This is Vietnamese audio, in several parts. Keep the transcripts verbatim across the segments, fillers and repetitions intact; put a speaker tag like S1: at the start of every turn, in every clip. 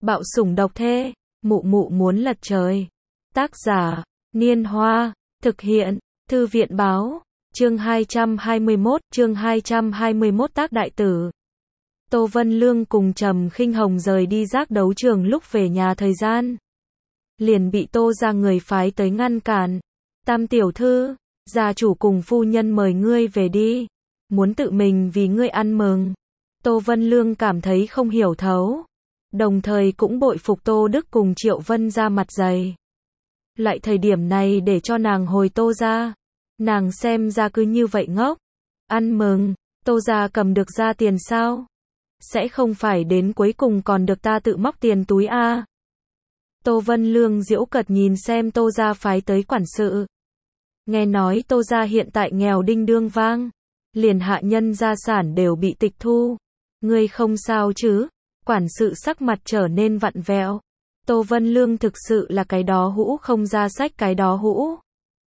S1: Bạo sủng độc thê, mụ mụ muốn lật trời. Tác giả, Niên Hoa, thực hiện, Thư viện báo, chương hai trăm hai mươi mốt, chương hai trăm hai mươi mốt tác đại tử. Tô Vân Lương cùng Trầm Khinh Hồng rời đi giác đấu trường lúc về nhà thời gian. Liền bị Tô ra người phái tới ngăn cản. Tam tiểu thư, gia chủ cùng phu nhân mời ngươi về đi. Muốn tự mình vì ngươi ăn mừng. Tô Vân Lương cảm thấy không hiểu thấu. Đồng thời cũng bội phục Tô Đức cùng Triệu Vân ra mặt dày. Lại thời điểm này để cho nàng hồi Tô ra. Nàng xem ra cứ như vậy ngốc. Ăn mừng, Tô ra cầm được ra tiền sao? Sẽ không phải đến cuối cùng còn được ta tự móc tiền túi a? À? Tô Vân Lương giễu cợt nhìn xem Tô ra phái tới quản sự. Nghe nói Tô ra hiện tại nghèo đinh đương vang. Liền hạ nhân gia sản đều bị tịch thu. Ngươi không sao chứ? Quản sự sắc mặt trở nên vặn vẹo. Tô Vân Lương thực sự là cái đó hũ không ra sách cái đó hũ.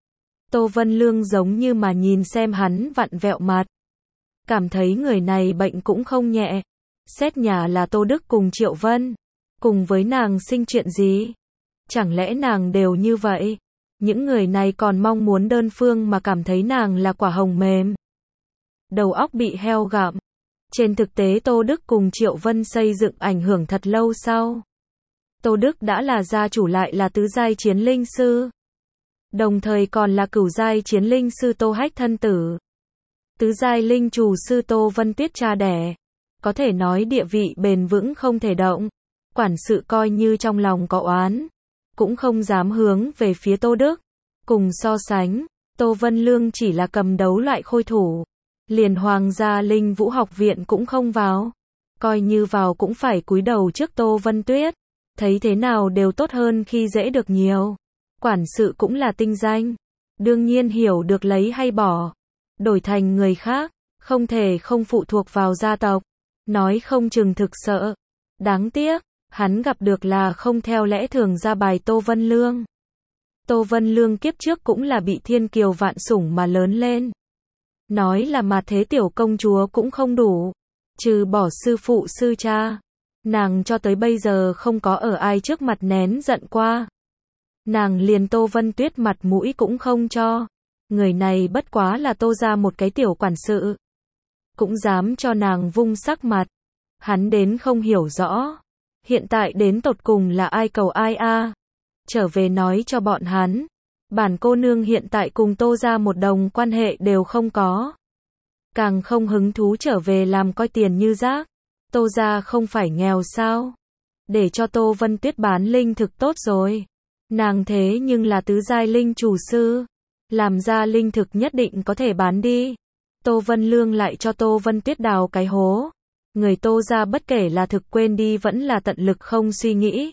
S1: Tô Vân Lương giống như mà nhìn xem hắn vặn vẹo mặt. Cảm thấy người này bệnh cũng không nhẹ. Xét nhà là Tô Đức cùng Triệu Vân. Cùng với nàng sinh chuyện gì? Chẳng lẽ nàng đều như vậy? Những người này còn mong muốn đơn phương mà cảm thấy nàng là quả hồng mềm. Đầu óc bị heo gặm. Trên thực tế Tô Đức cùng Triệu Vân xây dựng ảnh hưởng thật lâu sau. Tô Đức đã là gia chủ lại là tứ giai chiến linh sư. Đồng thời còn là cửu giai chiến linh sư Tô Hách thân tử. Tứ giai linh chủ sư Tô Vân Tuyết cha đẻ. Có thể nói địa vị bền vững không thể động. Quản sự coi như trong lòng có oán. Cũng không dám hướng về phía Tô Đức. Cùng so sánh, Tô Vân Lương chỉ là cầm đấu loại khôi thủ. Liền Hoàng gia Linh Vũ học viện cũng không vào. Coi như vào cũng phải cúi đầu trước Tô Vân Tuyết. Thấy thế nào đều tốt hơn khi dễ được nhiều. Quản sự cũng là tinh danh. Đương nhiên hiểu được lấy hay bỏ. Đổi thành người khác. Không thể không phụ thuộc vào gia tộc. Nói không chừng thực sợ. Đáng tiếc. Hắn gặp được là không theo lẽ thường ra bài Tô Vân Lương. Tô Vân Lương kiếp trước cũng là bị thiên kiều vạn sủng mà lớn lên. Nói là mà thế tiểu công chúa cũng không đủ. Trừ bỏ sư phụ sư cha. Nàng cho tới bây giờ không có ở ai trước mặt nén giận qua. Nàng liền Tô Vân Tuyết mặt mũi cũng không cho. Người này bất quá là Tô ra một cái tiểu quản sự. Cũng dám cho nàng vung sắc mặt. Hắn đến không hiểu rõ. Hiện tại đến tột cùng là ai cầu ai a? À? Trở về nói cho bọn hắn. Bản cô nương hiện tại cùng Tô ra một đồng quan hệ đều không có. Càng không hứng thú trở về làm coi tiền như rác. Tô ra không phải nghèo sao? Để cho Tô Vân Tuyết bán linh thực tốt rồi. Nàng thế nhưng là tứ giai linh chủ sư. Làm ra linh thực nhất định có thể bán đi. Tô Vân Lương lại cho Tô Vân Tuyết đào cái hố. Người Tô ra bất kể là thực quên đi vẫn là tận lực không suy nghĩ.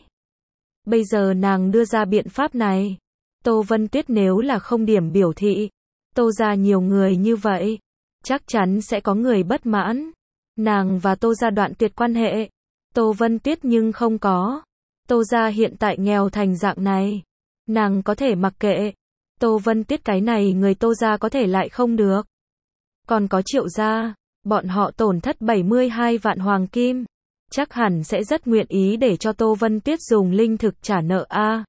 S1: Bây giờ nàng đưa ra biện pháp này. Tô Vân Tuyết nếu là không điểm biểu thị. Tô ra nhiều người như vậy. Chắc chắn sẽ có người bất mãn. Nàng và Tô ra đoạn tuyệt quan hệ. Tô Vân Tuyết nhưng không có. Tô ra hiện tại nghèo thành dạng này. Nàng có thể mặc kệ. Tô Vân Tuyết cái này người Tô ra có thể lại không được. Còn có Triệu gia. Bọn họ tổn thất bảy mươi hai vạn hoàng kim. Chắc hẳn sẽ rất nguyện ý để cho Tô Vân Tuyết dùng linh thực trả nợ a. À.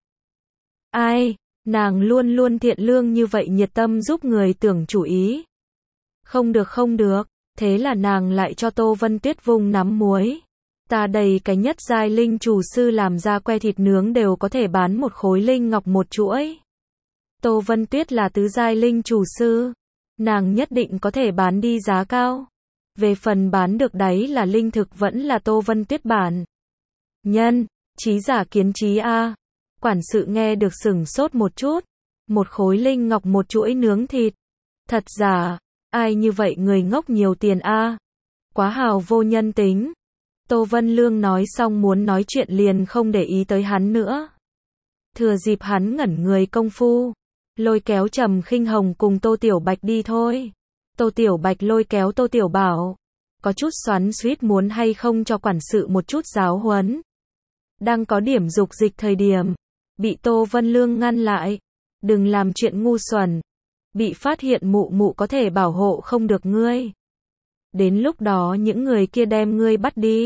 S1: Ai, nàng luôn luôn thiện lương như vậy nhiệt tâm giúp người tưởng chủ ý. Không được không được, thế là nàng lại cho Tô Vân Tuyết vung nắm muối. Ta đầy cái nhất giai linh chủ sư làm ra que thịt nướng đều có thể bán một khối linh ngọc một chuỗi. Tô Vân Tuyết là tứ giai linh chủ sư. Nàng nhất định có thể bán đi giá cao. Về phần bán được đấy là linh thực vẫn là Tô Vân Tuyết bản. Nhân, trí giả kiến trí a. Quản sự nghe được sửng sốt một chút. Một khối linh ngọc một chuỗi nướng thịt. Thật giả, ai như vậy người ngốc nhiều tiền a. Quá hào vô nhân tính. Tô Vân Lương nói xong muốn nói chuyện liền không để ý tới hắn nữa. Thừa dịp hắn ngẩn người công phu. Lôi kéo Trầm Khinh Hồng cùng Tô Tiểu Bạch đi thôi. Tô Tiểu Bạch lôi kéo Tô Tiểu Bảo. Có chút xoắn xuýt muốn hay không cho quản sự một chút giáo huấn. Đang có điểm dục dịch thời điểm. Bị Tô Vân Lương ngăn lại. Đừng làm chuyện ngu xuẩn. Bị phát hiện mụ mụ có thể bảo hộ không được ngươi. Đến lúc đó những người kia đem ngươi bắt đi.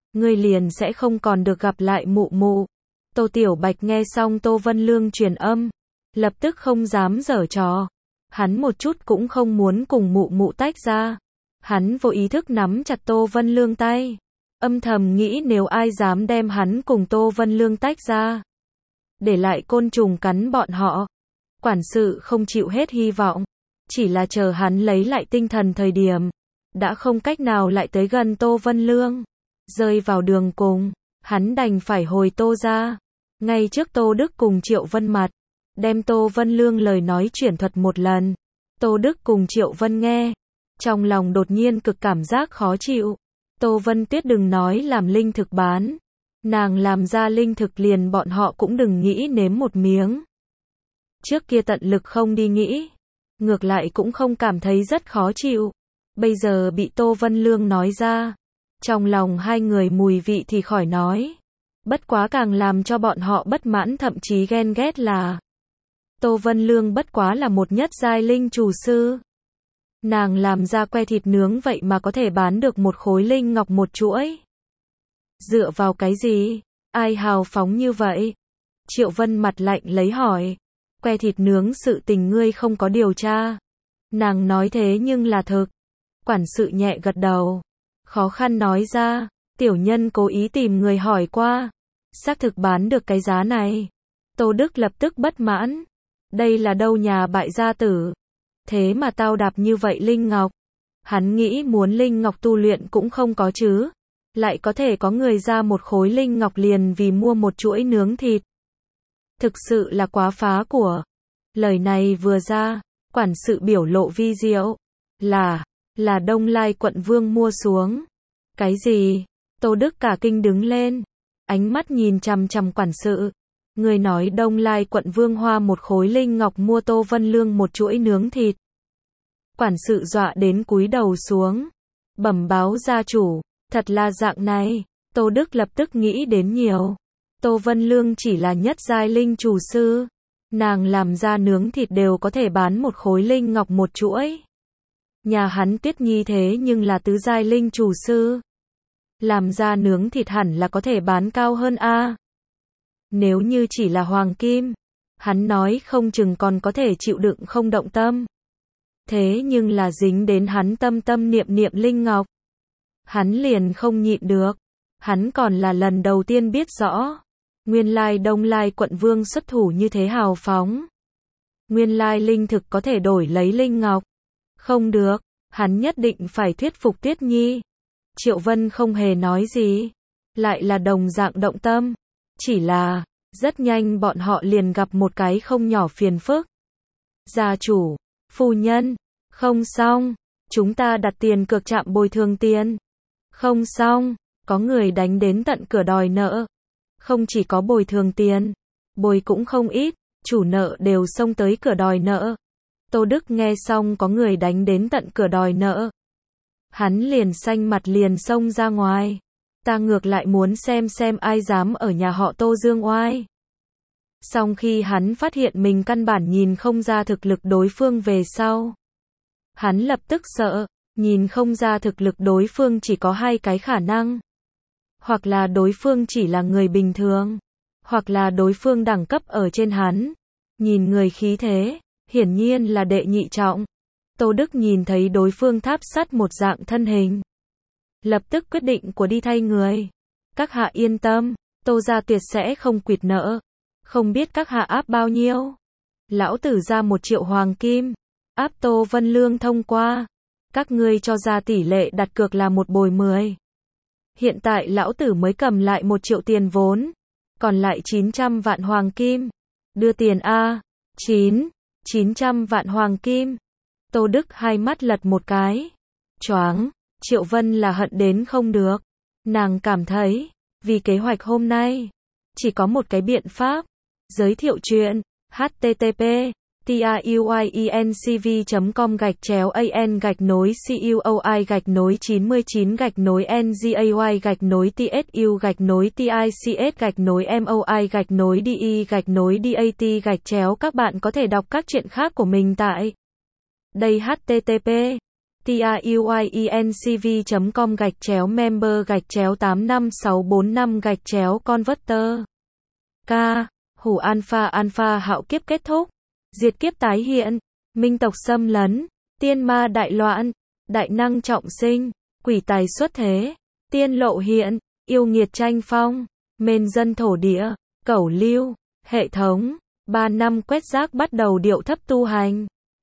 S1: ngươi liền sẽ không còn được gặp lại mụ mụ. Tô Tiểu Bạch nghe xong Tô Vân Lương truyền âm, lập tức không dám giở trò. Hắn một chút cũng không muốn cùng mụ mụ tách ra. Hắn vô ý thức nắm chặt Tô Vân Lương tay. Âm thầm nghĩ nếu ai dám đem hắn cùng Tô Vân Lương tách ra, để lại côn trùng cắn bọn họ. Quản sự không chịu hết hy vọng, chỉ là chờ hắn lấy lại tinh thần thời điểm, đã không cách nào lại tới gần Tô Vân Lương. Rơi vào đường cùng, hắn đành phải hồi Tô ra. Ngay trước Tô Đức cùng Triệu Vân mặt, đem Tô Vân Lương lời nói chuyển thuật một lần. Tô Đức cùng Triệu Vân nghe, trong lòng đột nhiên cực cảm giác khó chịu. Tô Vân Tuyết đừng nói làm linh thực bán, nàng làm ra linh thực liền bọn họ cũng đừng nghĩ nếm một miếng. Trước kia tận lực không đi nghĩ, ngược lại cũng không cảm thấy rất khó chịu. Bây giờ bị Tô Vân Lương nói ra, trong lòng hai người mùi vị thì khỏi nói. Bất quá càng làm cho bọn họ bất mãn thậm chí ghen ghét là Tô Vân Lương bất quá là một nhất giai linh chủ sư. Nàng làm ra que thịt nướng vậy mà có thể bán được một khối linh ngọc một chuỗi. Dựa vào cái gì? Ai hào phóng như vậy? Triệu Vân mặt lạnh lấy hỏi. Que thịt nướng sự tình ngươi không có điều tra. Nàng nói thế nhưng là thực. Quản sự nhẹ gật đầu. Khó khăn nói ra, tiểu nhân cố ý tìm người hỏi qua. Xác thực bán được cái giá này. Tô Đức lập tức bất mãn. Đây là đâu nhà bại gia tử. Thế mà tao đạp như vậy linh ngọc. Hắn nghĩ muốn linh ngọc tu luyện cũng không có chứ. Lại có thể có người ra một khối linh ngọc liền vì mua một chuỗi nướng thịt. Thực sự là quá phá của. Lời này vừa ra, quản sự biểu lộ vi diệu. Là, là Đông Lai quận vương mua xuống. Cái gì? Tô Đức cả kinh đứng lên. Ánh mắt nhìn chằm chằm quản sự. Người nói Đông Lai quận vương hoa một khối linh ngọc mua Tô Vân Lương một chuỗi nướng thịt. Quản sự dọa đến cúi đầu xuống. Bẩm báo gia chủ, thật là dạng này. Tô Đức lập tức nghĩ đến nhiều. Tô Vân Lương chỉ là nhất giai linh chủ sư. Nàng làm ra nướng thịt đều có thể bán một khối linh ngọc một chuỗi. Nhà hắn Tuyết Nhi thế nhưng là tứ giai linh chủ sư. Làm ra nướng thịt hẳn là có thể bán cao hơn a. Nếu như chỉ là hoàng kim, hắn nói không chừng còn có thể chịu đựng không động tâm. Thế nhưng là dính đến hắn tâm tâm niệm niệm linh ngọc. Hắn liền không nhịn được. Hắn còn là lần đầu tiên biết rõ. Nguyên lai Đông Lai quận vương xuất thủ như thế hào phóng. Nguyên lai linh thực có thể đổi lấy linh ngọc. Không được, hắn nhất định phải thuyết phục Tuyết Nhi. Triệu Vân không hề nói gì. Lại là đồng dạng động tâm. Chỉ là, rất nhanh bọn họ liền gặp một cái không nhỏ phiền phức. Gia chủ, phu nhân, không xong, chúng ta đặt tiền cược chạm bồi thường tiền. Không xong, có người đánh đến tận cửa đòi nợ. Không chỉ có bồi thường tiền, bồi cũng không ít, chủ nợ đều xông tới cửa đòi nợ. Tô Đức nghe xong có người đánh đến tận cửa đòi nợ. Hắn liền xanh mặt liền xông ra ngoài. Ta ngược lại muốn xem xem ai dám ở nhà họ Tô dương oai. Song khi hắn phát hiện mình căn bản nhìn không ra thực lực đối phương về sau. Hắn lập tức sợ, nhìn không ra thực lực đối phương chỉ có hai cái khả năng. Hoặc là đối phương chỉ là người bình thường, hoặc là đối phương đẳng cấp ở trên hắn. Nhìn người khí thế, hiển nhiên là đệ nhị trọng. Tô Đức nhìn thấy đối phương tháp sắt một dạng thân hình. Lập tức quyết định của đi thay người. Các hạ yên tâm, Tô gia tuyệt sẽ không quỵt nợ. Không biết các hạ áp bao nhiêu? Lão tử ra một triệu hoàng kim. Áp Tô Vân Lương thông qua. Các ngươi cho ra tỷ lệ đặt cược là một bồi mười. Hiện tại lão tử mới cầm lại một triệu tiền vốn. Còn lại chín trăm vạn hoàng kim. Đưa tiền a. chín. chín trăm vạn hoàng kim. Tô Đức hai mắt lật một cái. Choáng. Triệu Vân là hận đến không được. Nàng cảm thấy, vì kế hoạch hôm nay, chỉ có một cái biện pháp. Giới thiệu chuyện. H T T P truyencv chấm com gạch chéo an gạch nối cuoi gạch nối chín mươi chín gạch nối ngay gạch nối tsu gạch nối tics gạch nối moi gạch nối de gạch nối dat gạch chéo. Các bạn có thể đọc các chuyện khác của mình tại đây. H T T P tiuyencv chấm com gạch chéo member gạch chéo tám năm sáu bốn năm gạch chéo converter. K. Hủ alpha alpha hạo kiếp kết thúc. Diệt kiếp tái hiện. Minh tộc xâm lấn. Tiên ma đại loạn. Đại năng trọng sinh. Quỷ tài xuất thế. Tiên lộ hiện. Yêu nghiệt tranh phong. Mên dân thổ địa. Cẩu lưu. Hệ thống. Ba năm quét rác bắt đầu điệu thấp tu hành.